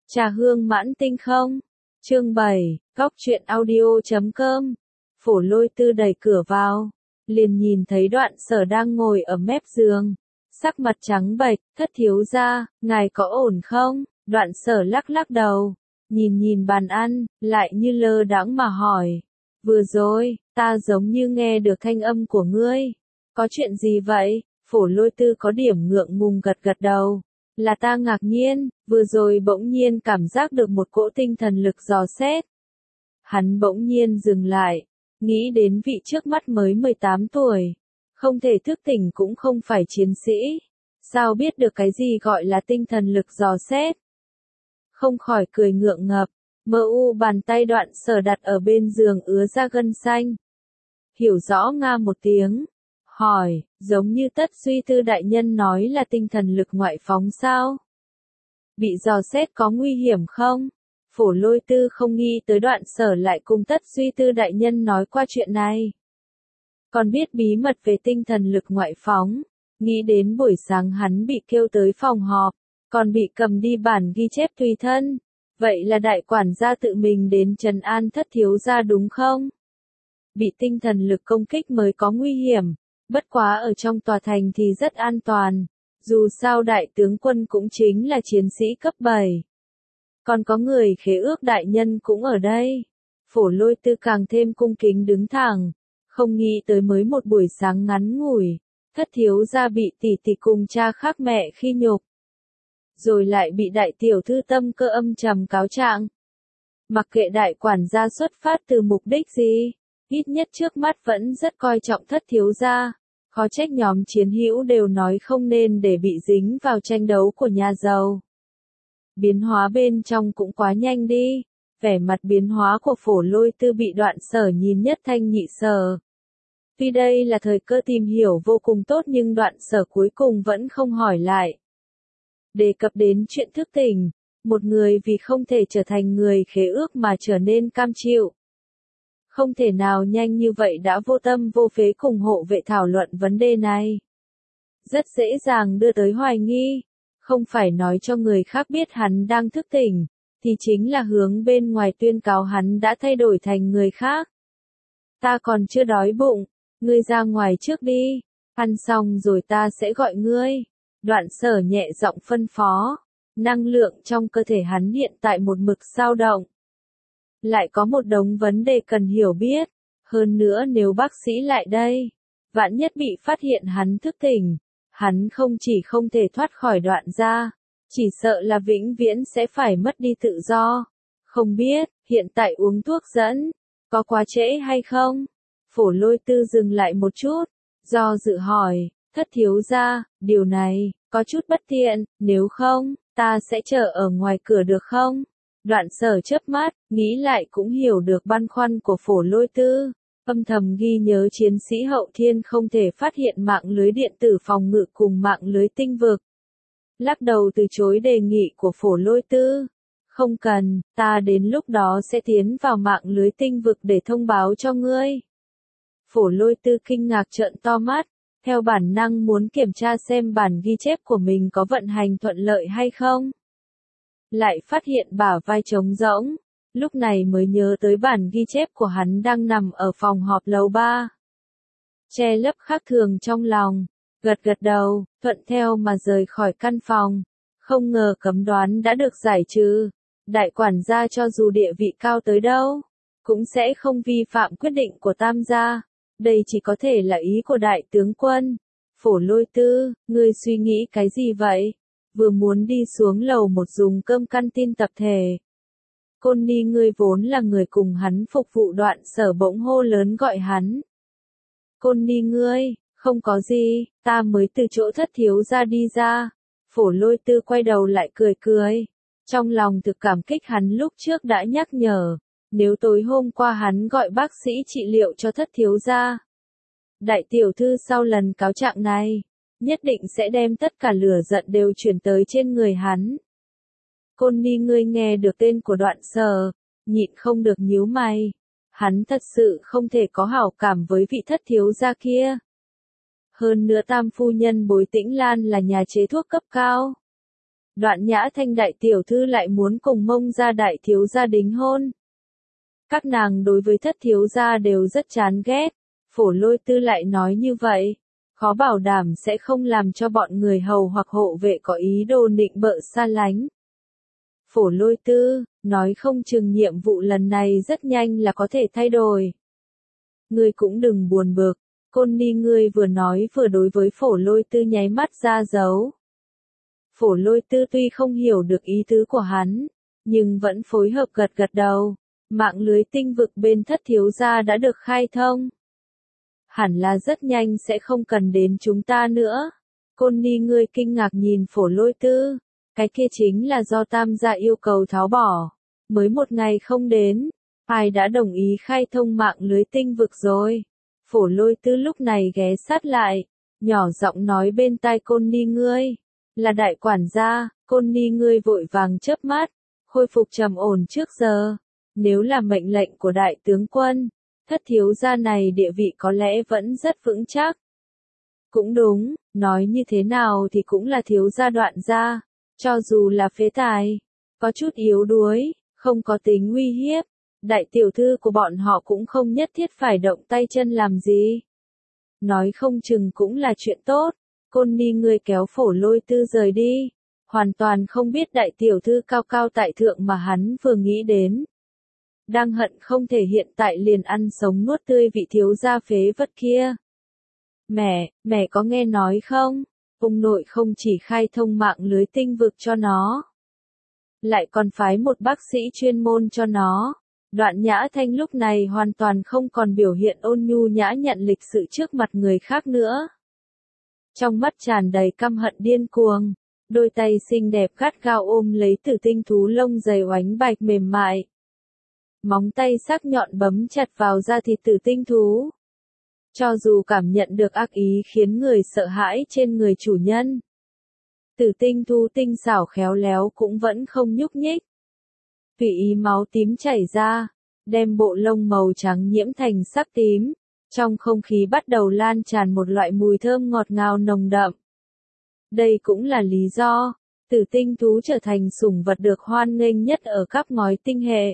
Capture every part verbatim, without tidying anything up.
Trà hương mãn tinh không? Chương bảy, góc truyện audio chấm com. Phổ Lôi Tư đẩy cửa vào, liền nhìn thấy Đoạn Sở đang ngồi ở mép giường, sắc mặt trắng bệch. Thất thiếu gia, ngài có ổn không? Đoạn Sở lắc lắc đầu, nhìn nhìn bàn ăn, lại như lơ đãng mà hỏi. Vừa rồi, ta giống như nghe được thanh âm của ngươi. Có chuyện gì vậy? Phổ Lôi Tư có điểm ngượng ngùng gật gật đầu. Là ta ngạc nhiên, vừa rồi bỗng nhiên cảm giác được một cỗ tinh thần lực dò xét. Hắn bỗng nhiên dừng lại, nghĩ đến vị trước mắt mới mười tám tuổi, không thể thức tỉnh cũng không phải chiến sĩ. Sao biết được cái gì gọi là tinh thần lực dò xét? Không khỏi cười ngượng ngập, mơ u bàn tay Đoạn Sở đặt ở bên giường ứa ra gân xanh. Hiểu rõ nga một tiếng. Hỏi, giống như Tất Suy Tư đại nhân nói là tinh thần lực ngoại phóng sao? Bị dò xét có nguy hiểm không? Phổ Lôi Tư không nghĩ tới Đoạn Sở lại cùng Tất Suy Tư đại nhân nói qua chuyện này. Còn biết bí mật về tinh thần lực ngoại phóng, nghĩ đến buổi sáng hắn bị kêu tới phòng họp, còn bị cầm đi bản ghi chép tùy thân. Vậy là đại quản gia tự mình đến trấn an Thất thiếu gia đúng không? Bị tinh thần lực công kích mới có nguy hiểm. Bất quá ở trong tòa thành thì rất an toàn, dù sao đại tướng quân cũng chính là chiến sĩ cấp bảy. Còn có người khế ước đại nhân cũng ở đây. Phổ Lôi Tư càng thêm cung kính đứng thẳng, không nghĩ tới mới một buổi sáng ngắn ngủi, Thất thiếu gia bị tỷ tỷ cùng cha khác mẹ khi nhục. Rồi lại bị đại tiểu thư Tâm Cơ âm trầm cáo trạng. Mặc kệ đại quản gia xuất phát từ mục đích gì, ít nhất trước mắt vẫn rất coi trọng Thất thiếu gia. Khó trách nhóm chiến hữu đều nói không nên để bị dính vào tranh đấu của nhà giàu. Biến hóa bên trong cũng quá nhanh đi. Vẻ mặt biến hóa của Phổ Lôi Tư bị Đoạn Sở nhìn nhất thanh nhị sở. Tuy đây là thời cơ tìm hiểu vô cùng tốt nhưng Đoạn Sở cuối cùng vẫn không hỏi lại. Đề cập đến chuyện thức tỉnh, một người vì không thể trở thành người khế ước mà trở nên cam chịu. Không thể nào nhanh như vậy đã vô tâm vô phế cùng hộ vệ thảo luận vấn đề này. Rất dễ dàng đưa tới hoài nghi, không phải nói cho người khác biết hắn đang thức tỉnh, thì chính là hướng bên ngoài tuyên cáo hắn đã thay đổi thành người khác. Ta còn chưa đói bụng, ngươi ra ngoài trước đi, ăn xong rồi ta sẽ gọi ngươi. Đoạn Sở nhẹ giọng phân phó, năng lượng trong cơ thể hắn hiện tại một mực dao động. Lại có một đống vấn đề cần hiểu biết, hơn nữa nếu bác sĩ lại đây, vạn nhất bị phát hiện hắn thức tỉnh, hắn không chỉ không thể thoát khỏi Đoạn gia, chỉ sợ là vĩnh viễn sẽ phải mất đi tự do. Không biết, hiện tại uống thuốc dẫn, có quá trễ hay không? Phổ Lôi Tư dừng lại một chút, do dự hỏi, Thất thiếu gia, điều này, có chút bất tiện, nếu không, ta sẽ chờ ở ngoài cửa được không? Đoạn Sở chớp mắt, nghĩ lại cũng hiểu được băn khoăn của Phổ Lôi Tư, âm thầm ghi nhớ chiến sĩ hậu thiên không thể phát hiện mạng lưới điện tử phòng ngự cùng mạng lưới tinh vực. Lắc đầu từ chối đề nghị của Phổ Lôi Tư. Không cần, ta đến lúc đó sẽ tiến vào mạng lưới tinh vực để thông báo cho ngươi. Phổ Lôi Tư kinh ngạc trợn to mắt, theo bản năng muốn kiểm tra xem bản ghi chép của mình có vận hành thuận lợi hay không. Lại phát hiện bả vai trống rỗng, lúc này mới nhớ tới bản ghi chép của hắn đang nằm ở phòng họp lầu ba. Che lấp khác thường trong lòng, gật gật đầu, thuận theo mà rời khỏi căn phòng. Không ngờ cấm đoán đã được giải trừ, đại quản gia cho dù địa vị cao tới đâu, cũng sẽ không vi phạm quyết định của Tam gia. Đây chỉ có thể là ý của đại tướng quân. Phổ Lôi Tư, ngươi suy nghĩ cái gì vậy? Vừa muốn đi xuống lầu một dùng cơm căn tin tập thể. Côn Ni ngươi vốn là người cùng hắn phục vụ. Đoạn Sở bỗng hô lớn gọi hắn. Côn Ni ngươi, không có gì, ta mới từ chỗ Thất thiếu gia đi ra. Phổ Lôi Tư quay đầu lại cười cười. Trong lòng thực cảm kích hắn lúc trước đã nhắc nhở. Nếu tối hôm qua hắn gọi bác sĩ trị liệu cho Thất thiếu gia, đại tiểu thư sau lần cáo trạng này, nhất định sẽ đem tất cả lửa giận đều chuyển tới trên người hắn. Côn Ni ngươi nghe được tên của Đoạn Sở, nhịn không được nhíu mày. Hắn thật sự không thể có hảo cảm với vị Thất thiếu gia kia. Hơn nữa Tam phu nhân Bối Tĩnh Lan là nhà chế thuốc cấp cao. Đoạn Nhã Thanh đại tiểu thư lại muốn cùng Mông gia đại thiếu gia đính hôn. Các nàng đối với thất thiếu gia đều rất chán ghét, Phổ Lôi Tư lại nói như vậy, khó bảo đảm sẽ không làm cho bọn người hầu hoặc hộ vệ có ý đồ nịnh bợ xa lánh. Phổ Lôi Tư, nói không chừng nhiệm vụ lần này rất nhanh là có thể thay đổi. Ngươi cũng đừng buồn bực, Côn Ni ngươi vừa nói vừa đối với Phổ Lôi Tư nháy mắt ra dấu. Phổ Lôi Tư tuy không hiểu được ý tứ của hắn, nhưng vẫn phối hợp gật gật đầu. Mạng lưới tinh vực bên thất thiếu gia đã được khai thông. Hẳn là rất nhanh sẽ không cần đến chúng ta nữa. Côn Ni ngươi kinh ngạc nhìn Phổ Lôi Tư. Cái kia chính là do Tam gia yêu cầu tháo bỏ. Mới một ngày không đến, ai đã đồng ý khai thông mạng lưới tinh vực rồi. Phổ Lôi Tư lúc này ghé sát lại, nhỏ giọng nói bên tai Côn Ni ngươi. Là đại quản gia, Côn Ni ngươi vội vàng chớp mắt, khôi phục trầm ổn trước giờ. Nếu là mệnh lệnh của đại tướng quân, thất thiếu gia này địa vị có lẽ vẫn rất vững chắc. Cũng đúng, nói như thế nào thì cũng là thiếu gia Đoạn gia, cho dù là phế tài, có chút yếu đuối, không có tính uy hiếp, đại tiểu thư của bọn họ cũng không nhất thiết phải động tay chân làm gì. Nói không chừng cũng là chuyện tốt. Côn Ni ngươi kéo Phổ Lôi Tư rời đi, hoàn toàn không biết đại tiểu thư cao cao tại thượng mà hắn vừa nghĩ đến. Đang hận không thể hiện tại liền ăn sống nuốt tươi vị thiếu gia phế vật kia. Mẹ, mẹ có nghe nói không? Ông nội không chỉ khai thông mạng lưới tinh vực cho nó, lại còn phái một bác sĩ chuyên môn cho nó. Đoạn Nhã Thanh lúc này hoàn toàn không còn biểu hiện ôn nhu nhã nhặn lịch sự trước mặt người khác nữa. Trong mắt tràn đầy căm hận điên cuồng, đôi tay xinh đẹp gắt gao ôm lấy Tử Tinh thú lông dày oánh bạch mềm mại. Móng tay sắc nhọn bấm chặt vào da thịt Tử Tinh thú. Cho dù cảm nhận được ác ý khiến người sợ hãi trên người chủ nhân, Tử Tinh thú tinh xảo khéo léo cũng vẫn không nhúc nhích. Tùy ý máu tím chảy ra, đem bộ lông màu trắng nhiễm thành sắc tím. Trong không khí bắt đầu lan tràn một loại mùi thơm ngọt ngào nồng đậm. Đây cũng là lý do, Tử Tinh thú trở thành sủng vật được hoan nghênh nhất ở các ngói tinh hệ.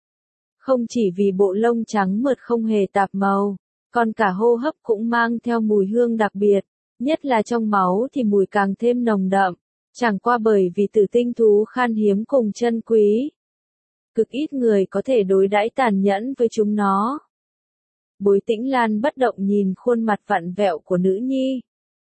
Không chỉ vì bộ lông trắng mượt không hề tạp màu, còn cả hô hấp cũng mang theo mùi hương đặc biệt, nhất là trong máu thì mùi càng thêm nồng đậm, chẳng qua bởi vì Tử Tinh thú khan hiếm cùng chân quý. Cực ít người có thể đối đãi tàn nhẫn với chúng nó. Bối Tĩnh Lan bất động nhìn khuôn mặt vặn vẹo của nữ nhi.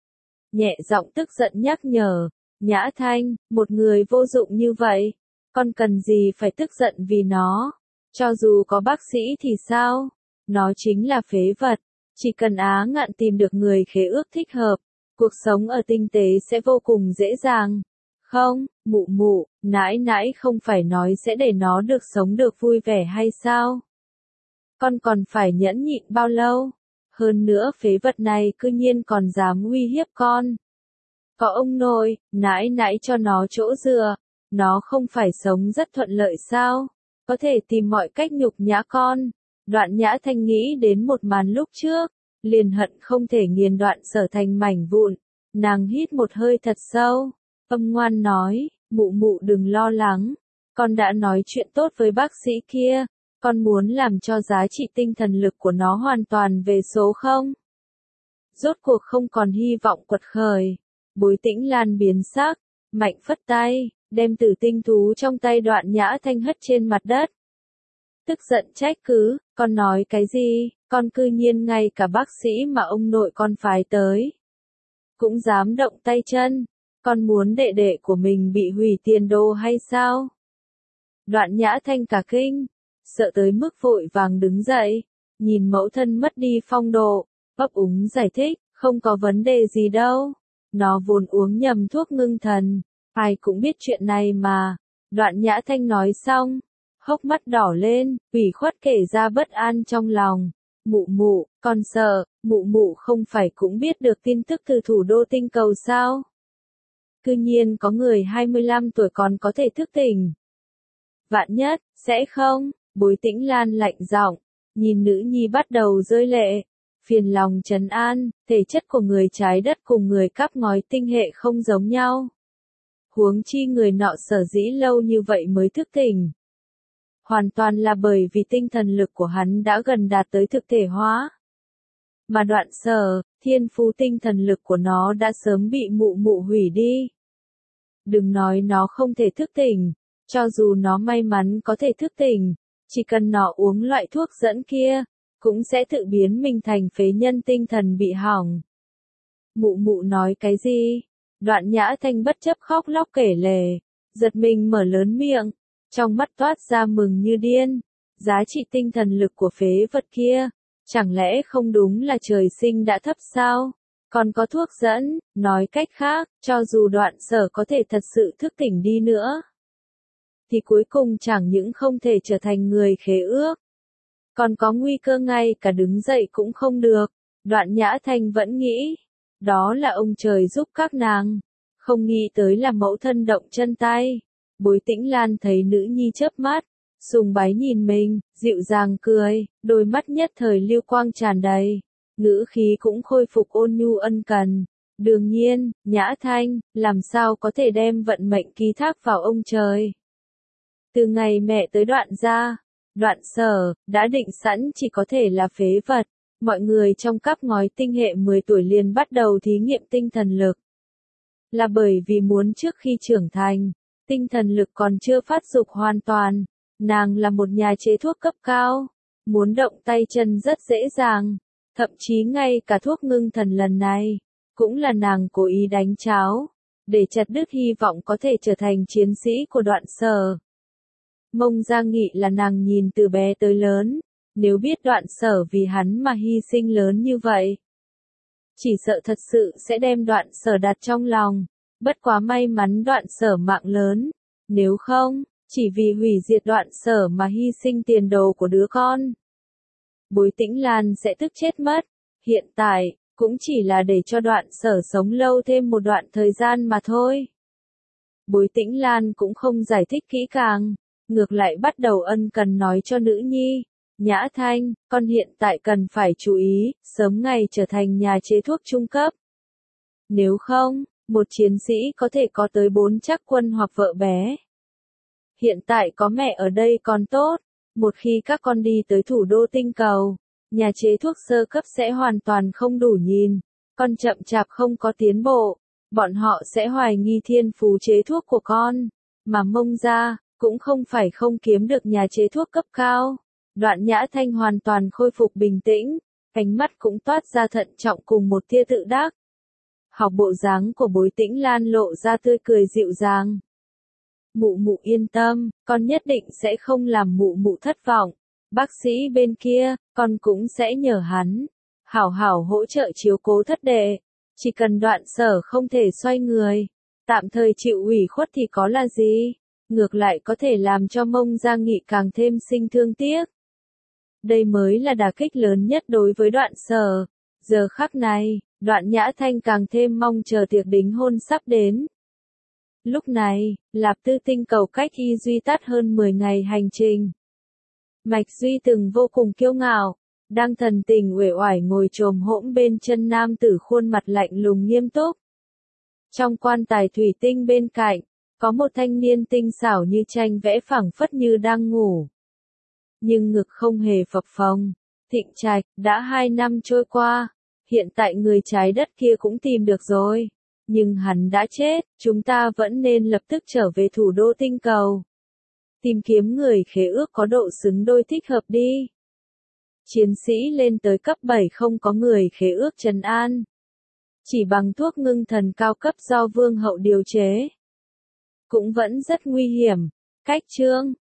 Nhẹ giọng tức giận nhắc nhở, Nhã Thanh, một người vô dụng như vậy, con cần gì phải tức giận vì nó, cho dù có bác sĩ thì sao, nó chính là phế vật, chỉ cần Á Ngạn tìm được người khế ước thích hợp, cuộc sống ở tinh tế sẽ vô cùng dễ dàng. Không, mụ mụ, nãi nãi không phải nói sẽ để nó được sống được vui vẻ hay sao? Con còn phải nhẫn nhịn bao lâu? Hơn nữa phế vật này cư nhiên còn dám uy hiếp con. Có ông nội, nãi nãi cho nó chỗ dựa, nó không phải sống rất thuận lợi sao? Có thể tìm mọi cách nhục nhã con. Đoạn Nhã Thanh nghĩ đến một màn lúc trước, liền hận không thể nghiền đoạn Sở thành mảnh vụn. Nàng hít một hơi thật sâu, âm ngoan nói, mụ mụ đừng lo lắng, con đã nói chuyện tốt với bác sĩ kia. Con muốn làm cho giá trị tinh thần lực của nó hoàn toàn về số không? Rốt cuộc không còn hy vọng quật khởi. Bối Tĩnh Lan biến sắc, mạnh phất tay, đem Tử Tinh thú trong tay Đoạn Nhã Thanh hất trên mặt đất. Tức giận trách cứ, con nói cái gì, con cư nhiên ngay cả bác sĩ mà ông nội con phái tới. Cũng dám động tay chân, con muốn đệ đệ của mình bị hủy tiền đồ hay sao? Đoạn Nhã Thanh cả kinh. Sợ tới mức vội vàng đứng dậy, nhìn mẫu thân mất đi phong độ, ấp úng giải thích, không có vấn đề gì đâu, nó vốn uống nhầm thuốc ngưng thần, ai cũng biết chuyện này mà. Đoạn Nhã Thanh nói xong, hốc mắt đỏ lên, ủy khuất kể ra bất an trong lòng. Mụ mụ, con sợ, mụ mụ không phải cũng biết được tin tức từ thủ đô tinh cầu sao? Cư nhiên có người hai mươi lăm tuổi còn có thể thức tỉnh. Vạn nhất, sẽ không? Bối Tĩnh Lan lạnh giọng, nhìn nữ nhi bắt đầu rơi lệ, phiền lòng trấn an, thể chất của người trái đất cùng người cắp ngói tinh hệ không giống nhau. Huống chi người nọ sở dĩ lâu như vậy mới thức tỉnh. Hoàn toàn là bởi vì tinh thần lực của hắn đã gần đạt tới thực thể hóa. Mà Đoạn Sở, thiên phú tinh thần lực của nó đã sớm bị mụ mụ hủy đi. Đừng nói nó không thể thức tỉnh, cho dù nó may mắn có thể thức tỉnh, chỉ cần nó uống loại thuốc dẫn kia, cũng sẽ tự biến mình thành phế nhân tinh thần bị hỏng. Mụ mụ nói cái gì? Đoạn Nhã Thanh bất chấp khóc lóc kể lể, giật mình mở lớn miệng, trong mắt toát ra mừng như điên. Giá trị tinh thần lực của phế vật kia, chẳng lẽ không đúng là trời sinh đã thấp sao? Còn có thuốc dẫn, nói cách khác, cho dù Đoạn Sở có thể thật sự thức tỉnh đi nữa, thì cuối cùng chẳng những không thể trở thành người khế ước, còn có nguy cơ ngay cả đứng dậy cũng không được. Đoạn Nhã Thanh vẫn nghĩ, đó là ông trời giúp các nàng, không nghĩ tới là mẫu thân động chân tay. Bối Tĩnh Lan thấy nữ nhi chớp mắt, sùng bái nhìn mình, dịu dàng cười, đôi mắt nhất thời lưu quang tràn đầy, ngữ khí cũng khôi phục ôn nhu ân cần. Đương nhiên, Nhã Thanh, làm sao có thể đem vận mệnh ký thác vào ông trời. Từ ngày mẹ tới Đoạn gia, Đoạn Sở, đã định sẵn chỉ có thể là phế vật. Mọi người trong cáp ngói tinh hệ mười tuổi liền bắt đầu thí nghiệm tinh thần lực. Là bởi vì muốn trước khi trưởng thành, tinh thần lực còn chưa phát dục hoàn toàn. Nàng là một nhà chế thuốc cấp cao, muốn động tay chân rất dễ dàng. Thậm chí ngay cả thuốc ngưng thần lần này, cũng là nàng cố ý đánh cháo, để chặt đứt hy vọng có thể trở thành chiến sĩ của Đoạn Sở. Mông Giang Nghị là nàng nhìn từ bé tới lớn, nếu biết Đoạn Sở vì hắn mà hy sinh lớn như vậy, chỉ sợ thật sự sẽ đem Đoạn Sở đặt trong lòng. Bất quá may mắn Đoạn Sở mạng lớn, nếu không, chỉ vì hủy diệt Đoạn Sở mà hy sinh tiền đồ của đứa con, Bối Tĩnh Lan sẽ tức chết mất. Hiện tại, cũng chỉ là để cho Đoạn Sở sống lâu thêm một đoạn thời gian mà thôi. Bối Tĩnh Lan cũng không giải thích kỹ càng, ngược lại bắt đầu ân cần nói cho nữ nhi. Nhã Thanh, con hiện tại cần phải chú ý, sớm ngày trở thành nhà chế thuốc trung cấp. Nếu không, một chiến sĩ có thể có tới bốn trắc quân hoặc vợ bé. Hiện tại có mẹ ở đây còn tốt, một khi các con đi tới thủ đô tinh cầu, nhà chế thuốc sơ cấp sẽ hoàn toàn không đủ nhìn, con chậm chạp không có tiến bộ, bọn họ sẽ hoài nghi thiên phú chế thuốc của con, mà Mông gia cũng không phải không kiếm được nhà chế thuốc cấp cao. Đoạn Nhã Thanh hoàn toàn khôi phục bình tĩnh, ánh mắt cũng toát ra thận trọng cùng một tia tự đắc. Học bộ dáng của Bối Tĩnh Lan lộ ra tươi cười dịu dàng. Mụ mụ yên tâm, con nhất định sẽ không làm mụ mụ thất vọng. Bác sĩ bên kia, con cũng sẽ nhờ hắn, hảo hảo hỗ trợ chiếu cố thất đệ. Chỉ cần Đoạn Sở không thể xoay người, tạm thời chịu ủy khuất thì có là gì, ngược lại có thể làm cho Mông Giang Nghị càng thêm sinh thương tiếc. Đây mới là đả kích lớn nhất đối với Đoạn Sở. Giờ khắc này, Đoạn Nhã Thanh càng thêm mong chờ tiệc đính hôn sắp đến. Lúc này, Lạp Tư tinh cầu cách Y Duy tắt hơn mười ngày hành trình. Mạch Duy từng vô cùng kiêu ngạo, đang thần tình uể oải ngồi chồm hỗn bên chân nam tử khuôn mặt lạnh lùng nghiêm túc. Trong quan tài thủy tinh bên cạnh, có một thanh niên tinh xảo như tranh vẽ phẳng phất như đang ngủ. Nhưng ngực không hề phập phồng. Thịnh Trạch, đã hai năm trôi qua, hiện tại người trái đất kia cũng tìm được rồi. Nhưng hắn đã chết, chúng ta vẫn nên lập tức trở về thủ đô tinh cầu. Tìm kiếm người khế ước có độ xứng đôi thích hợp đi. Chiến sĩ lên tới cấp bảy không có người khế ước trấn an. Chỉ bằng thuốc ngưng thần cao cấp do vương hậu điều chế. Cũng vẫn rất nguy hiểm. Cách chương